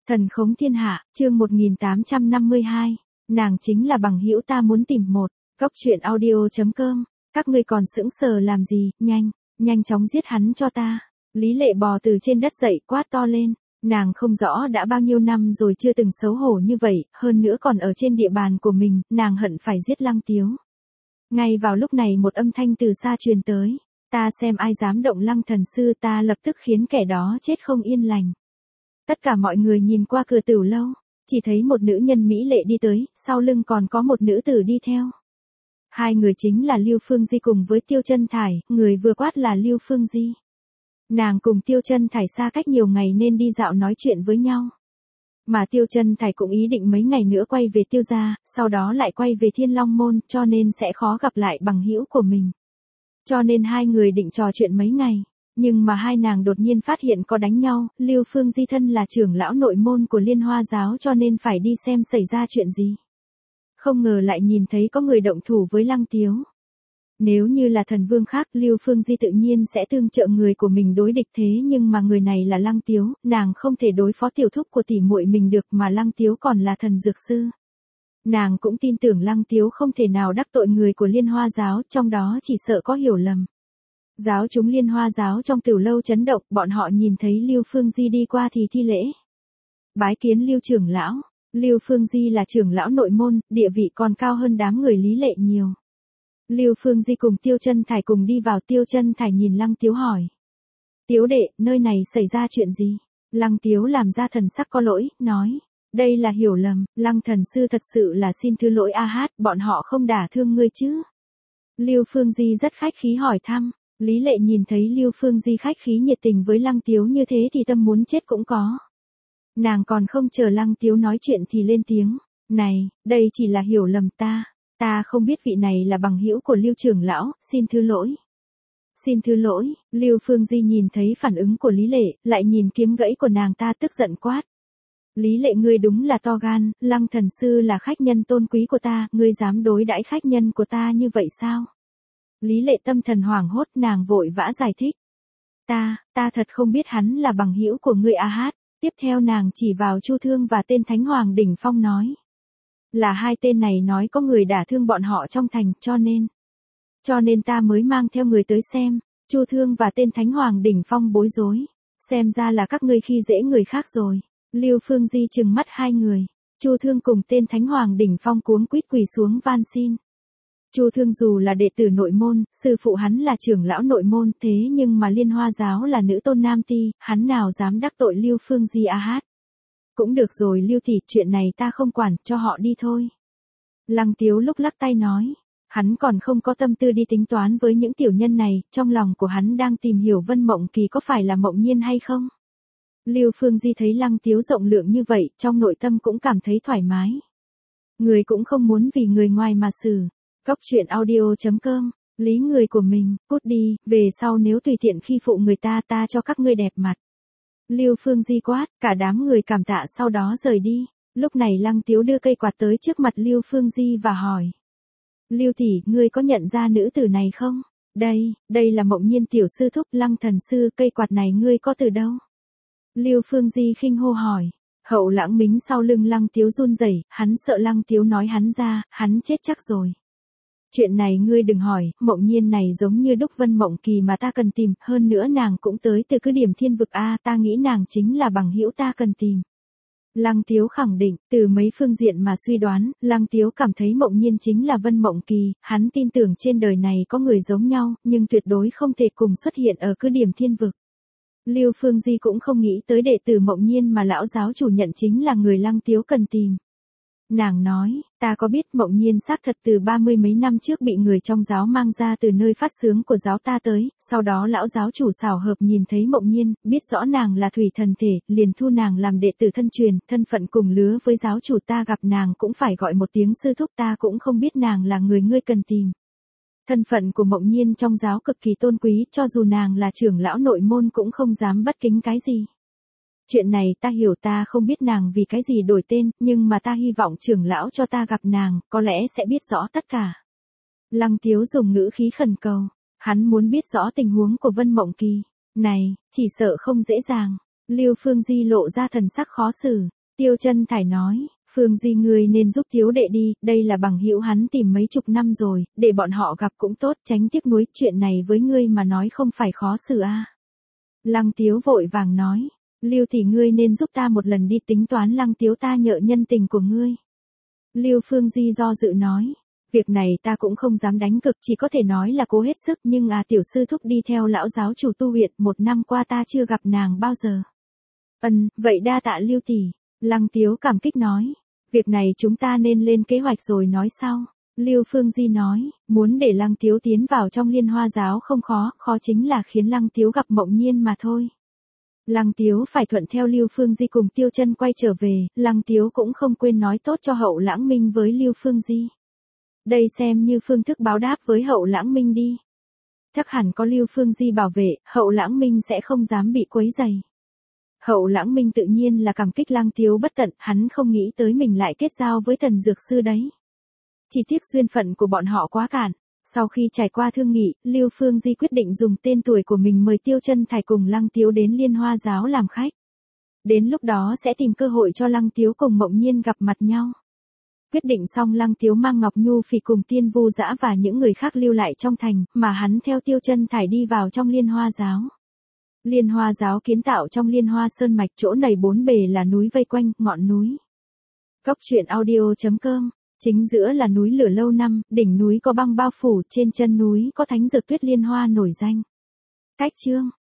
Thần khống thiên hạ, chương 1852. Nàng chính là bằng hữu ta muốn tìm một. Góc truyện audio.com. Các ngươi còn sững sờ làm gì, nhanh chóng giết hắn cho ta. Lý Lệ bò từ trên đất dậy quát to lên. Nàng không rõ đã bao nhiêu năm rồi chưa từng xấu hổ như vậy, hơn nữa còn ở trên địa bàn của mình, nàng hận phải giết Lăng Tiếu. Ngay vào lúc này một âm thanh từ xa truyền tới. Ta xem ai dám động Lăng thần sư, ta lập tức khiến kẻ đó chết không yên lành. Tất cả mọi người nhìn qua cửa tửu lâu, chỉ thấy một nữ nhân mỹ lệ đi tới, sau lưng còn có một nữ tử đi theo. Hai người chính là Lưu Phương Di cùng với Tiêu Chân Thải, người vừa quát là Lưu Phương Di. Nàng cùng Tiêu Chân Thải xa cách nhiều ngày nên đi dạo nói chuyện với nhau. Mà Tiêu Chân Thải cũng ý định mấy ngày nữa quay về Tiêu gia, sau đó lại quay về Thiên Long Môn, cho nên sẽ khó gặp lại bằng hữu của mình. Cho nên hai người định trò chuyện mấy ngày. Nhưng mà hai nàng đột nhiên phát hiện có đánh nhau, Lưu Phương Di thân là trưởng lão nội môn của Liên Hoa giáo cho nên phải đi xem xảy ra chuyện gì. Không ngờ lại nhìn thấy có người động thủ với Lăng Tiếu. Nếu như là thần vương khác, Lưu Phương Di tự nhiên sẽ tương trợ người của mình đối địch, thế nhưng mà người này là Lăng Tiếu, nàng không thể đối phó tiểu thúc của tỷ muội mình được, mà Lăng Tiếu còn là thần dược sư. Nàng cũng tin tưởng Lăng Tiếu không thể nào đắc tội người của Liên Hoa giáo, trong đó chỉ sợ có hiểu lầm. Giáo chúng Liên Hoa giáo trong tửu lâu chấn động, bọn họ nhìn thấy Lưu Phương Di đi qua thì thi lễ. Bái kiến Lưu trưởng lão. Lưu Phương Di là trưởng lão nội môn, địa vị còn cao hơn đám người Lý Lệ nhiều. Lưu Phương Di cùng Tiêu Chân Thải cùng đi vào, Tiêu Chân Thải nhìn Lăng Tiếu hỏi. Tiếu đệ, nơi này xảy ra chuyện gì? Lăng Tiếu làm ra thần sắc có lỗi, nói. Đây là hiểu lầm, Lăng thần sư thật sự là xin thứ lỗi a hát, bọn họ không đả thương ngươi chứ? Lưu Phương Di rất khách khí hỏi thăm. Lý Lệ nhìn thấy Lưu Phương Di khách khí nhiệt tình với Lăng Tiếu như thế thì tâm muốn chết cũng có. Nàng còn không chờ Lăng Tiếu nói chuyện thì lên tiếng. Này, đây chỉ là hiểu lầm ta không biết vị này là bằng hữu của Lưu trưởng lão, xin thứ lỗi. Xin thứ lỗi, Lưu Phương Di nhìn thấy phản ứng của Lý Lệ, lại nhìn kiếm gãy của nàng ta tức giận quát. Lý Lệ, ngươi đúng là to gan, Lăng thần sư là khách nhân tôn quý của ta, ngươi dám đối đãi khách nhân của ta như vậy sao? Lý Lệ tâm thần hoảng hốt, nàng vội vã giải thích. Ta thật không biết hắn là bằng hữu của ngươi a hát. Tiếp theo nàng chỉ vào Chu Thương và tên Thánh Hoàng Đỉnh Phong nói. Là hai tên này nói có người đả thương bọn họ trong thành, cho nên ta mới mang theo người tới xem. Chu Thương và tên Thánh Hoàng Đỉnh Phong bối rối. Xem ra là các ngươi khi dễ người khác rồi. Lưu Phương Di trừng mắt hai người. Chu Thương cùng tên Thánh Hoàng Đỉnh Phong cuống quýt quỳ xuống van xin. Chu Thương dù là đệ tử nội môn, sư phụ hắn là trưởng lão nội môn, thế nhưng mà Liên Hoa giáo là nữ tôn nam ti, hắn nào dám đắc tội Lưu Phương Di a hát. Cũng được rồi Lưu thị, chuyện này ta không quản, cho họ đi thôi. Lăng Tiếu lúc lắc tay nói, hắn còn không có tâm tư đi tính toán với những tiểu nhân này, trong lòng của hắn đang tìm hiểu Vân Mộng Kỳ có phải là Mộng Nhiên hay không. Lưu Phương Di thấy Lăng Tiếu rộng lượng như vậy, trong nội tâm cũng cảm thấy thoải mái. Người cũng không muốn vì người ngoài mà xử. Góc truyện audio.com. Lý người của mình, cút đi, về sau nếu tùy tiện khi phụ người ta cho các ngươi đẹp mặt. Lưu Phương Di quát, cả đám người cảm tạ sau đó rời đi. Lúc này Lăng Tiếu đưa cây quạt tới trước mặt Lưu Phương Di và hỏi. Lưu tỷ, ngươi có nhận ra nữ tử này không? Đây là Mộng Nhiên tiểu sư thúc, Lăng thần sư, cây quạt này ngươi có từ đâu? Lưu Phương Di khinh hô hỏi. Hậu Lãng Mính sau lưng Lăng Tiếu run rẩy, hắn sợ Lăng Tiếu nói hắn ra, hắn chết chắc rồi. Chuyện này ngươi đừng hỏi, Mộng Nhiên này giống như đúc Vân Mộng Kỳ mà ta cần tìm, hơn nữa nàng cũng tới từ cứ điểm thiên vực a, ta nghĩ nàng chính là bằng hữu ta cần tìm. Lăng Tiếu khẳng định, từ mấy phương diện mà suy đoán, Lăng Tiếu cảm thấy Mộng Nhiên chính là Vân Mộng Kỳ, hắn tin tưởng trên đời này có người giống nhau, nhưng tuyệt đối không thể cùng xuất hiện ở cứ điểm thiên vực. Lưu Phương Di cũng không nghĩ tới đệ tử Mộng Nhiên mà lão giáo chủ nhận chính là người Lăng Tiếu cần tìm. Nàng nói, ta có biết Mộng Nhiên xác thật từ 30 mấy năm trước bị người trong giáo mang ra từ nơi phát xướng của giáo ta tới, sau đó lão giáo chủ xảo hợp nhìn thấy Mộng Nhiên, biết rõ nàng là thủy thần thể, liền thu nàng làm đệ tử thân truyền, thân phận cùng lứa với giáo chủ, ta gặp nàng cũng phải gọi một tiếng sư thúc, ta cũng không biết nàng là người ngươi cần tìm. Thân phận của Mộng Nhiên trong giáo cực kỳ tôn quý, cho dù nàng là trưởng lão nội môn cũng không dám bất kính cái gì. Chuyện này ta hiểu, ta không biết nàng vì cái gì đổi tên, nhưng mà ta hy vọng trưởng lão cho ta gặp nàng, có lẽ sẽ biết rõ tất cả. Lăng Tiếu dùng ngữ khí khẩn cầu, hắn muốn biết rõ tình huống của Vân Mộng Kỳ. Này, chỉ sợ không dễ dàng. Lưu Phương Di lộ ra thần sắc khó xử. Tiêu Chân Thải nói, Phương Di ngươi nên giúp thiếu đệ đi, đây là bằng hữu hắn tìm mấy chục năm rồi, để bọn họ gặp cũng tốt, tránh tiếc nuối, chuyện này với ngươi mà nói không phải khó xử a. Lăng Tiếu vội vàng nói, Lưu tỷ ngươi nên giúp ta một lần đi, tính toán Lăng Tiếu ta nhờ nhân tình của ngươi. Lưu Phương Di do dự nói, việc này ta cũng không dám đánh cực, chỉ có thể nói là cố hết sức, nhưng tiểu sư thúc đi theo lão giáo chủ tu viện, 1 năm qua ta chưa gặp nàng bao giờ. Vậy đa tạ Lưu tỷ. Lăng Tiếu cảm kích nói, việc này chúng ta nên lên kế hoạch rồi nói sau. Lưu Phương Di nói, muốn để Lăng Tiếu tiến vào trong Liên Hoa giáo không khó, khó chính là khiến Lăng Tiếu gặp Mộng Nhiên mà thôi. Lăng Tiếu phải thuận theo Lưu Phương Di cùng Tiêu Chân quay trở về, Lăng Tiếu cũng không quên nói tốt cho Hậu Lãng Minh với Lưu Phương Di. Đây xem như phương thức báo đáp với Hậu Lãng Minh đi. Chắc hẳn có Lưu Phương Di bảo vệ, Hậu Lãng Minh sẽ không dám bị quấy rầy. Hậu Lãng Minh tự nhiên là cảm kích Lăng Tiếu bất tận, hắn không nghĩ tới mình lại kết giao với Tần Dược Sư đấy. Chỉ tiếc duyên phận của bọn họ quá cạn. Sau khi trải qua thương nghị, Lưu Phương Di quyết định dùng tên tuổi của mình mời Tiêu Chân Thải cùng Lăng Tiếu đến Liên Hoa giáo làm khách. Đến lúc đó sẽ tìm cơ hội cho Lăng Tiếu cùng Mộng Nhiên gặp mặt nhau. Quyết định xong, Lăng Tiếu mang Ngọc Nhu Phỉ cùng Tiên Vu Dã và những người khác lưu lại trong thành, mà hắn theo Tiêu Chân Thải đi vào trong Liên Hoa giáo. Liên Hoa giáo kiến tạo trong Liên Hoa Sơn mạch, chỗ này 4 bề là núi vây quanh, ngọn núi. Cốc truyện audio.com. Chính giữa là núi lửa lâu năm, đỉnh núi có băng bao phủ, trên chân núi có thánh dược tuyết liên hoa nổi danh. Cách chương